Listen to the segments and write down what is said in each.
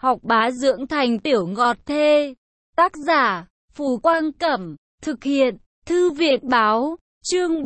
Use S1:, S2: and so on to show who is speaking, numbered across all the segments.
S1: học bá dưỡng thành tiểu ngọt thê. Tác giả, Phù Quang Cẩm, thực hiện, Thư viện Báo, chương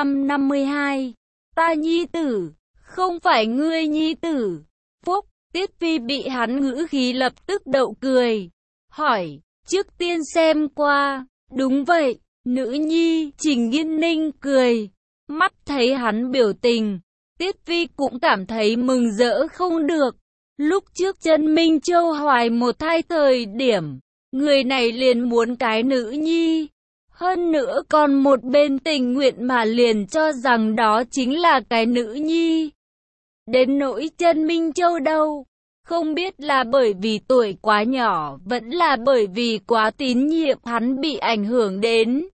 S1: 452. Ta nhi tử, không phải ngươi nhi tử. Phúc, Tiết Phi bị hắn ngữ khí lập tức đậu cười. Hỏi, trước tiên xem qua. Đúng vậy, nữ nhi. Trình Nghiên Ninh cười. Mắt thấy hắn biểu tình, Tiết Phi cũng cảm thấy mừng rỡ không được. Lúc trước Chân Minh Châu hoài một thai thời điểm, người này liền muốn cái nữ nhi. Hơn nữa còn một bên tình nguyện mà liền cho rằng đó chính là cái nữ nhi. Đến nỗi Chân Minh Châu đâu, không biết là bởi vì tuổi quá nhỏ, vẫn là bởi vì quá tín nhiệm hắn bị ảnh hưởng đến.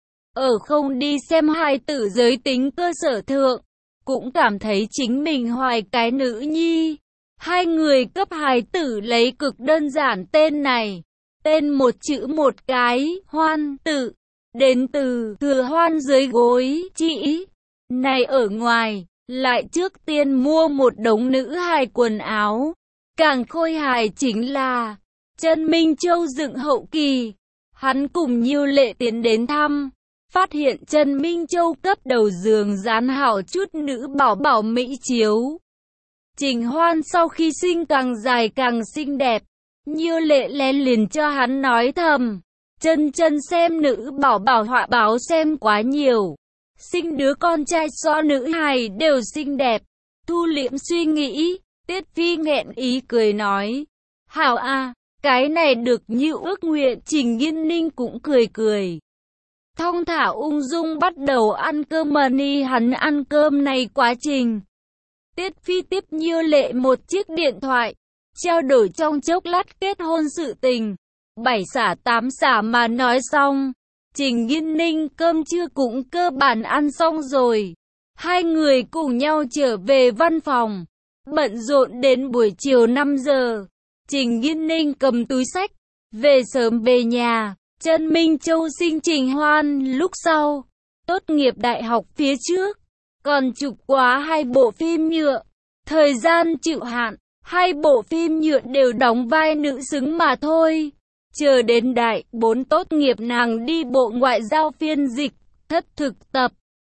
S1: Ở không đi xem hài tử giới tính cơ sở thượng, cũng cảm thấy chính mình hoài cái nữ nhi. Hai người cấp hài tử lấy cực đơn giản tên này. Tên một chữ một cái, Hoan Tự, đến từ thừa hoan dưới gối, chỉ. Này ở ngoài, lại trước tiên mua một đống nữ hài quần áo. Càng khôi hài chính là, Chân Minh Châu dựng hậu kỳ. Hắn cùng Nhiêu Lệ tiến đến thăm, phát hiện Chân Minh Châu cấp đầu giường dán hảo chút nữ bảo bảo mỹ chiếu. Trình Hoan sau khi sinh càng dài càng xinh đẹp. Nhiêu Lệ lén liền cho hắn nói thầm, Chân Chân xem nữ bảo bảo họa báo xem quá nhiều, sinh đứa con trai so nữ hài đều xinh đẹp. Thu liễm suy nghĩ, Tiết Phi nghẹn ý cười nói, hảo a, cái này được như ước nguyện. Trình Nghiên Ninh cũng cười cười, thong thả ung dung bắt đầu ăn cơm. Ni hắn ăn cơm này quá trình, Tiết Phi tiếp Nhiêu Lệ một chiếc điện thoại, trao đổi trong chốc lát kết hôn sự tình, 7 xả 8 xả mà nói xong. Trình Nghiên Ninh cơm trưa cũng cơ bản ăn xong rồi. Hai người cùng nhau trở về văn phòng, bận rộn đến buổi chiều 5 giờ. Trình Nghiên Ninh cầm túi sách, về sớm về nhà. Chân Minh Châu sinh Trình Hoan lúc sau, tốt nghiệp đại học phía trước, còn chụp quá 2 bộ phim nhựa. Thời gian chịu hạn, 2 bộ phim nhựa đều đóng vai nữ xứng mà thôi. Chờ đến đại 4 tốt nghiệp nàng đi bộ ngoại giao phiên dịch, thất thực tập,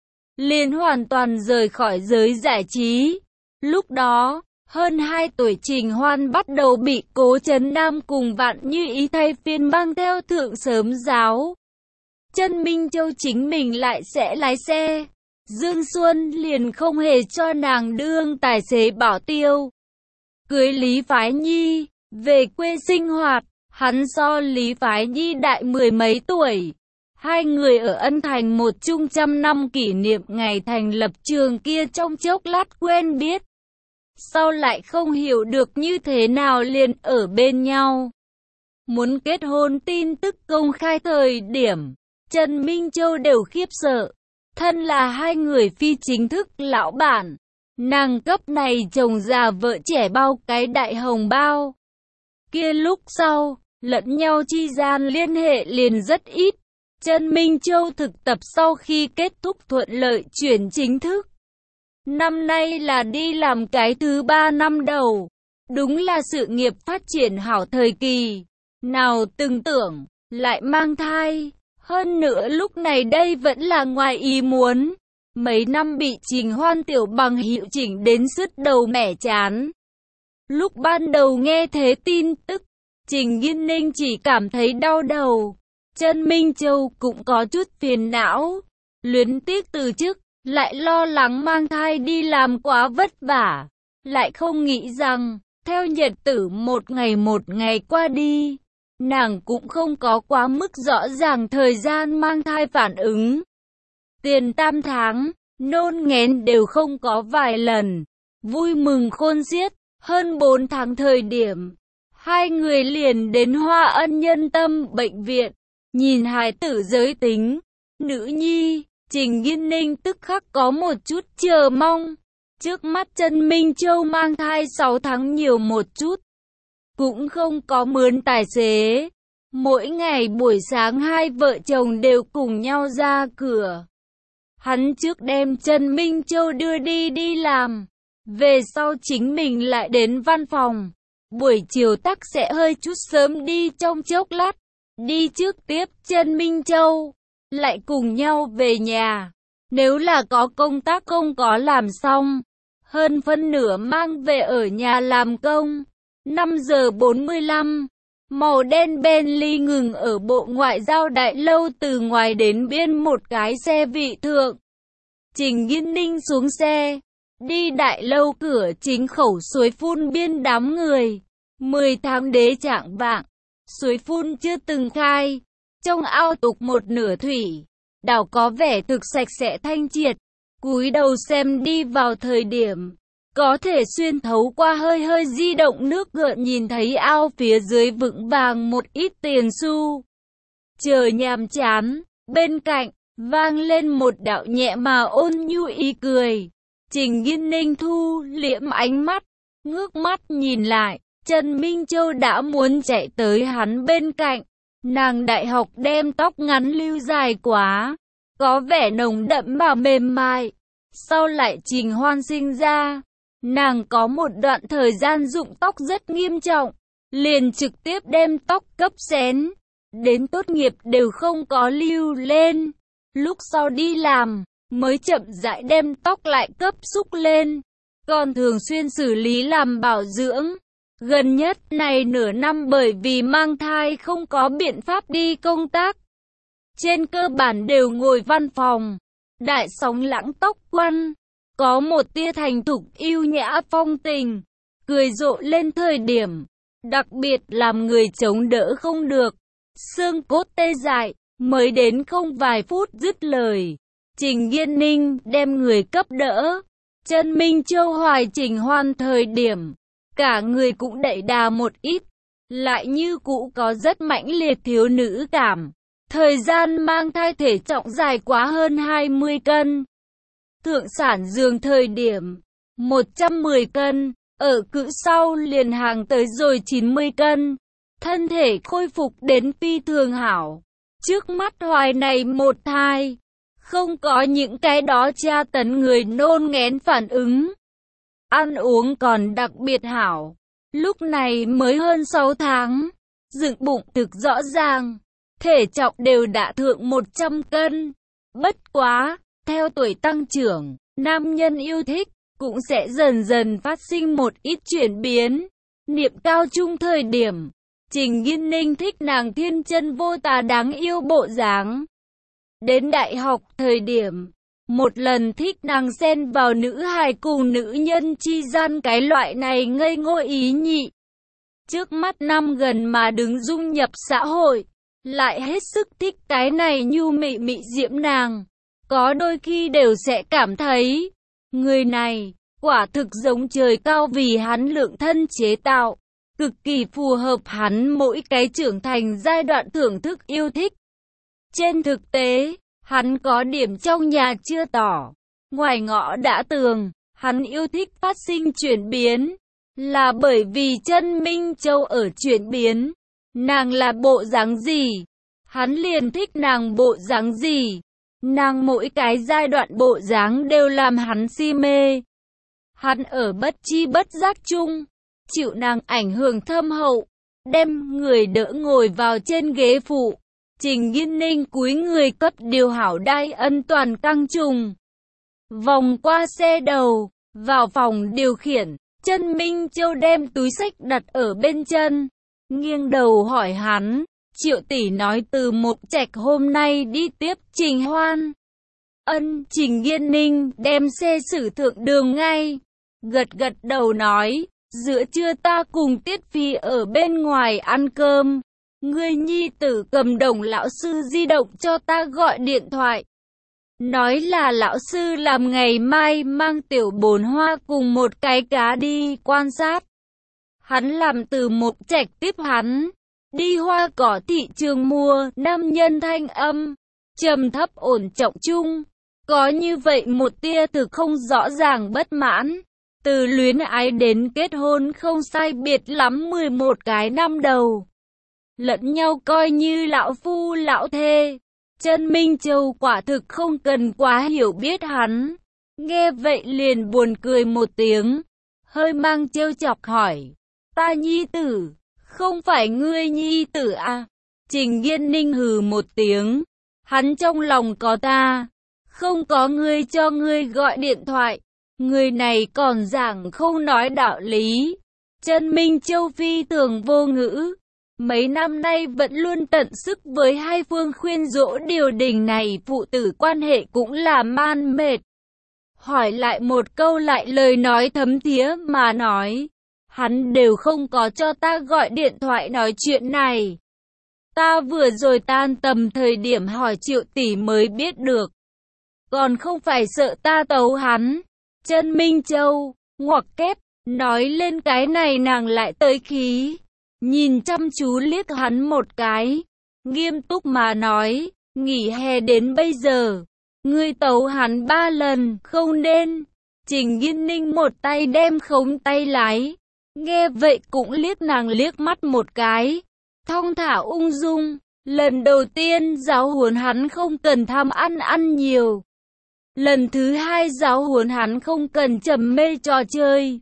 S1: liền hoàn toàn rời khỏi giới giải trí. Lúc đó, hơn 2 tuổi Trình Hoan bắt đầu bị Cố Trấn Nam cùng Vạn Như Ý thay phiên mang theo thượng sớm giáo. Chân Minh Châu chính mình lại sẽ lái xe. Dương Xuân liền không hề cho nàng đương tài xế bảo tiêu. Cưới Lý Phái Nhi, về quê sinh hoạt, hắn so Lý Phái Nhi đại 10 mấy tuổi. Hai người ở Ân Thành một chung trăm năm kỷ niệm ngày thành lập trường kia trong chốc lát quen biết. Sau lại không hiểu được như thế nào liền ở bên nhau. Muốn kết hôn tin tức công khai thời điểm, Trần Minh Châu đều khiếp sợ. Thân là hai người phi chính thức lão bản, nàng cấp này chồng già vợ trẻ bao cái đại hồng bao. Kia lúc sau, lẫn nhau chi gian liên hệ liền rất ít. Trần Minh Châu thực tập sau khi kết thúc thuận lợi chuyển chính thức. Năm nay là đi làm cái thứ 3 năm đầu. Đúng là sự nghiệp phát triển hảo thời kỳ. Nào từng tưởng, lại mang thai. Hơn nữa lúc này đây vẫn là ngoài ý muốn. Mấy năm bị Trình Hoan tiểu bằng hiệu chỉnh đến sứt đầu mẻ chán. Lúc ban đầu nghe thế tin tức, Trình Nghiên Ninh chỉ cảm thấy đau đầu. Trần Minh Châu cũng có chút phiền não. Luyến tiếc từ chức, lại lo lắng mang thai đi làm quá vất vả. Lại không nghĩ rằng, theo nhật tử một ngày qua đi, nàng cũng không có quá mức rõ ràng thời gian mang thai phản ứng. Tiền 8 tháng, nôn nghén đều không có vài lần. Vui mừng khôn xiết, hơn 4 tháng thời điểm, hai người liền đến Hoa Ân Nhân Tâm bệnh viện, nhìn hài tử giới tính, nữ nhi. Trình Nghiên Ninh tức khắc có một chút chờ mong. Trước mắt Trần Minh Châu mang thai 6 tháng nhiều một chút, cũng không có mướn tài xế. Mỗi ngày buổi sáng hai vợ chồng đều cùng nhau ra cửa. Hắn trước đem Trần Minh Châu đưa đi làm, về sau chính mình lại đến văn phòng. Buổi chiều tắc sẽ hơi chút sớm đi trong chốc lát, đi trước tiếp Trần Minh Châu, lại cùng nhau về nhà. Nếu là có công tác không có làm xong, hơn phân nửa mang về ở nhà làm công. 5 giờ 45, màu đen Bentley ngừng ở Bộ Ngoại giao Đại Lâu, từ ngoài đến biên một cái xe vị thượng. Trình Nghiên Ninh xuống xe, đi Đại Lâu cửa chính khẩu suối phun biên đám người. 10 tháng đế trạng vạng, suối phun chưa từng khai, trong ao tục một nửa thủy, đảo có vẻ thực sạch sẽ thanh triệt. Cúi đầu xem đi vào thời điểm, có thể xuyên thấu qua hơi hơi di động nước gợn nhìn thấy ao phía dưới vững vàng một ít tiền xu. Chờ nhàm chán, bên cạnh, vang lên một đạo nhẹ mà ôn nhu ý cười. Trình Nghiên Ninh thu liễm ánh mắt, ngước mắt nhìn lại, Trần Minh Châu đã muốn chạy tới hắn bên cạnh. Nàng đại học đem tóc ngắn lưu dài quá, có vẻ nồng đậm mà mềm mại. Sau lại Trình Hoan sinh ra, nàng có một đoạn thời gian rụng tóc rất nghiêm trọng, liền trực tiếp đem tóc cấp xén, đến tốt nghiệp đều không có lưu lên. Lúc sau đi làm, mới chậm rãi đem tóc lại cấp xúc lên, còn thường xuyên xử lý làm bảo dưỡng. Gần nhất này nửa năm bởi vì mang thai không có biện pháp đi công tác, trên cơ bản đều ngồi văn phòng. Đại sóng lãng tóc quăn, có một tia thành thục yêu nhã phong tình, cười rộ lên thời điểm, đặc biệt làm người chống đỡ không được, xương cốt tê dại, mới đến không vài phút dứt lời. Trình Nghiên Ninh đem người cấp đỡ, Trần Minh Châu hoài Trình Hoan thời điểm, cả người cũng đẩy đà một ít, lại như cũ có rất mãnh liệt thiếu nữ cảm. Thời gian mang thai thể trọng dài quá hơn 20 cân. Thượng sản giường thời điểm 110 cân, ở cữ sau liền hàng tới rồi 90 cân. Thân thể khôi phục đến phi thường hảo. Trước mắt hoài này một thai, không có những cái đó tra tấn người nôn nghén phản ứng. Ăn uống còn đặc biệt hảo. Lúc này mới hơn 6 tháng, dựng bụng thực rõ ràng. Thể trọng đều đã thượng 100 cân. Bất quá, theo tuổi tăng trưởng, nam nhân yêu thích cũng sẽ dần dần phát sinh một ít chuyển biến. Niệm cao trung thời điểm, Trình Nghiên Ninh thích nàng thiên chân vô tà đáng yêu bộ dáng. Đến đại học thời điểm, một lần thích nàng xen vào nữ hài cùng nữ nhân chi gian cái loại này ngây ngô ý nhị. Trước mắt năm gần mà đứng dung nhập xã hội, lại hết sức thích cái này nhu mị mị diễm nàng. Có đôi khi đều sẽ cảm thấy, người này, quả thực giống trời cao vì hắn lượng thân chế tạo, cực kỳ phù hợp hắn mỗi cái trưởng thành giai đoạn thưởng thức yêu thích. Trên thực tế, hắn có điểm trong nhà chưa tỏ, ngoài ngõ đã tường, hắn yêu thích phát sinh chuyển biến, là bởi vì Trần Minh Châu ở chuyển biến. Nàng là bộ dáng gì, hắn liền thích nàng bộ dáng gì. Nàng mỗi cái giai đoạn bộ dáng đều làm hắn si mê. Hắn ở bất chi bất giác chung, chịu nàng ảnh hưởng thâm hậu, đem người đỡ ngồi vào trên ghế phụ. Trình Nghiên Ninh cúi người cấp điều hảo đai ân toàn căng trùng. Vòng qua xe đầu, vào phòng điều khiển, Trần Minh Châu đem túi xách đặt ở bên chân. Nghiêng đầu hỏi hắn, Triệu tỷ nói từ Mộc Trạch hôm nay đi tiếp Trình Hoan. Trình Nghiên Ninh đem xe xử thượng đường ngay. Gật gật đầu nói, giữa trưa ta cùng Tiết Phi ở bên ngoài ăn cơm. Ngươi nhi tử cầm đồng lão sư di động cho ta gọi điện thoại. Nói là lão sư làm ngày mai mang tiểu bồn hoa cùng một cái cá đi quan sát. Hắn làm từ Mộc Trạch tiếp hắn, đi hoa cỏ thị trường mua. Nam nhân thanh âm, trầm thấp ổn trọng chung, có như vậy một tia thực không rõ ràng bất mãn. Từ luyến ái đến kết hôn không sai biệt lắm 11 cái năm đầu. Lẫn nhau coi như lão phu lão thê. Trần Minh Châu quả thực không cần quá hiểu biết hắn. Nghe vậy liền buồn cười một tiếng, hơi mang trêu chọc hỏi, Ta nhi tử, không phải ngươi nhi tử à? Trình Nghiên Ninh hừ một tiếng, hắn trong lòng có ta, không có ngươi cho ngươi gọi điện thoại, người này còn giảng không nói đạo lý. Trần Minh Châu phi thường vô ngữ, mấy năm nay vẫn luôn tận sức với hai phương khuyên dỗ điều đình này, phụ tử quan hệ cũng là man mệt. Hỏi lại một câu lại lời nói thấm thía mà nói, hắn đều không có cho ta gọi điện thoại nói chuyện này. Ta vừa rồi tan tầm thời điểm hỏi Triệu tỷ mới biết được. Còn không phải sợ ta tấu hắn. Trần Minh Châu, ngoặc kép, nói lên cái này nàng lại tới khí. Nhìn chăm chú liếc hắn một cái. Nghiêm túc mà nói, nghỉ hè đến bây giờ. Ngươi tấu hắn 3 lần, không nên. Trình Nghiên Ninh một tay đem khống tay lái. Nghe vậy cũng liếc nàng liếc mắt một cái. Thong thả ung dung, lần đầu tiên giáo huấn hắn không cần tham ăn nhiều. Lần thứ hai giáo huấn hắn không cần trầm mê trò chơi.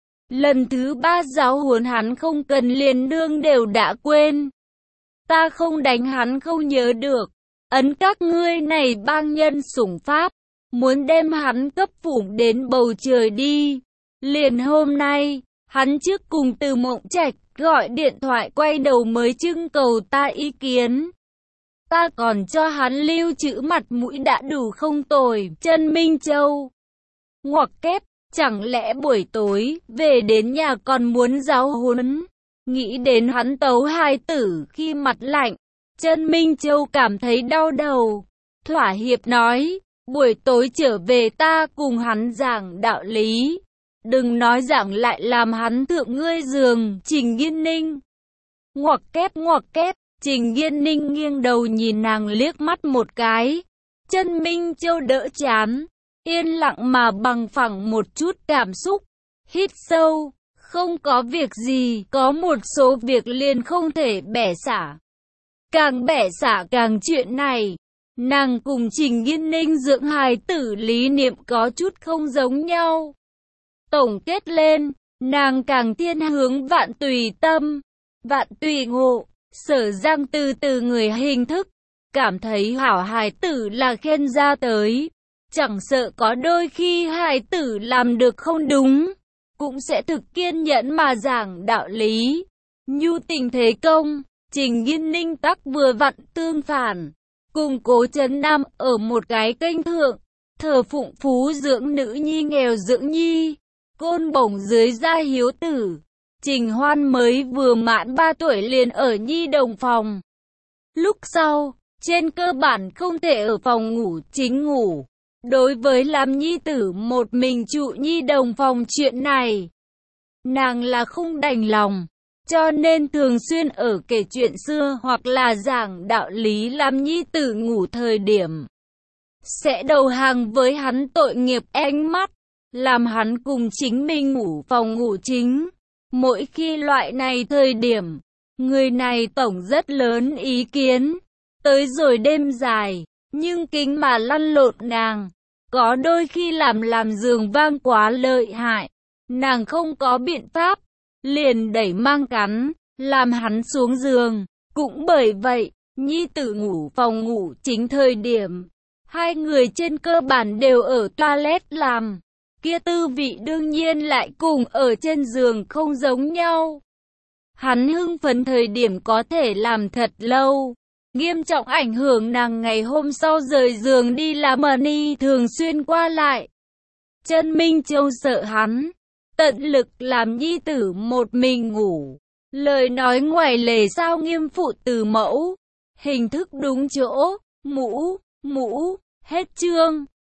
S1: Lần thứ ba giáo huấn hắn không cần liền nương đều đã quên. Ta không đánh hắn không nhớ được. Ấn các ngươi này bang nhân sủng pháp, muốn đem hắn cấp phủng đến bầu trời đi. Liền hôm nay, hắn trước cùng Từ Mộng Trạch gọi điện thoại quay đầu mới trưng cầu ta ý kiến. Ta còn cho hắn lưu trữ mặt mũi đã đủ không tồi. Trần Minh Châu, ngoặc kép, chẳng lẽ buổi tối về đến nhà còn muốn giáo huấn? Nghĩ đến hắn tấu hài tử khi mặt lạnh, Trần Minh Châu cảm thấy đau đầu. Thỏa hiệp nói, buổi tối trở về ta cùng hắn giảng đạo lý. Đừng nói giảng lại làm hắn thượng ngươi giường. Trình Nghiên Ninh, ngoặc kép, Trình Nghiên Ninh nghiêng đầu nhìn nàng liếc mắt một cái. Trần Minh Châu đỡ chán, yên lặng mà bằng phẳng một chút cảm xúc. Hít sâu, không có việc gì, có một số việc liền không thể bẻ xả. Càng bẻ xả càng chuyện này. Nàng cùng Trình Nghiên Ninh dưỡng hài tử lý niệm có chút không giống nhau. Tổng kết lên, nàng càng thiên hướng vạn tùy tâm, vạn tùy ngộ. Sở Giang từ người hình thức, cảm thấy hảo hài tử là khen ra tới. Chẳng sợ có đôi khi hài tử làm được không đúng, cũng sẽ thực kiên nhẫn mà giảng đạo lý. Nhu tình thế công, Trình Nghiên Ninh tắc vừa vặn tương phản. Cùng Cố Trấn Nam ở một cái kênh thượng, thờ phụng phú dưỡng nữ nhi nghèo dưỡng nhi, côn bổng dưới gia hiếu tử. Trình Hoan mới vừa mãn 3 tuổi liền ở nhi đồng phòng. Lúc sau, trên cơ bản không thể ở phòng ngủ chính ngủ. Đối với làm nhi tử một mình trụ nhi đồng phòng chuyện này, nàng là không đành lòng. Cho nên thường xuyên ở kể chuyện xưa hoặc là giảng đạo lý làm nhi tử ngủ thời điểm. Sẽ đầu hàng với hắn tội nghiệp ánh mắt, làm hắn cùng chính mình ngủ phòng ngủ chính. Mỗi khi loại này thời điểm, người này tổng rất lớn ý kiến. Tới rồi đêm dài, nhưng kính mà lăn lộn nàng. Có đôi khi làm giường vang quá lợi hại. Nàng không có biện pháp, liền đẩy mang cắn, làm hắn xuống giường. Cũng bởi vậy, nhi tử ngủ phòng ngủ chính thời điểm. Hai người trên cơ bản đều ở toilet làm. Kia tư vị đương nhiên lại cùng ở trên giường không giống nhau. Hắn hưng phấn thời điểm có thể làm thật lâu, nghiêm trọng ảnh hưởng nàng ngày hôm sau rời giường đi làm ni thường xuyên qua lại. Trần Minh Châu sợ hắn, tận lực làm nhi tử một mình ngủ. Lời nói ngoài lề sao nghiêm phụ từ mẫu, hình thức đúng chỗ, mũ, hết chương.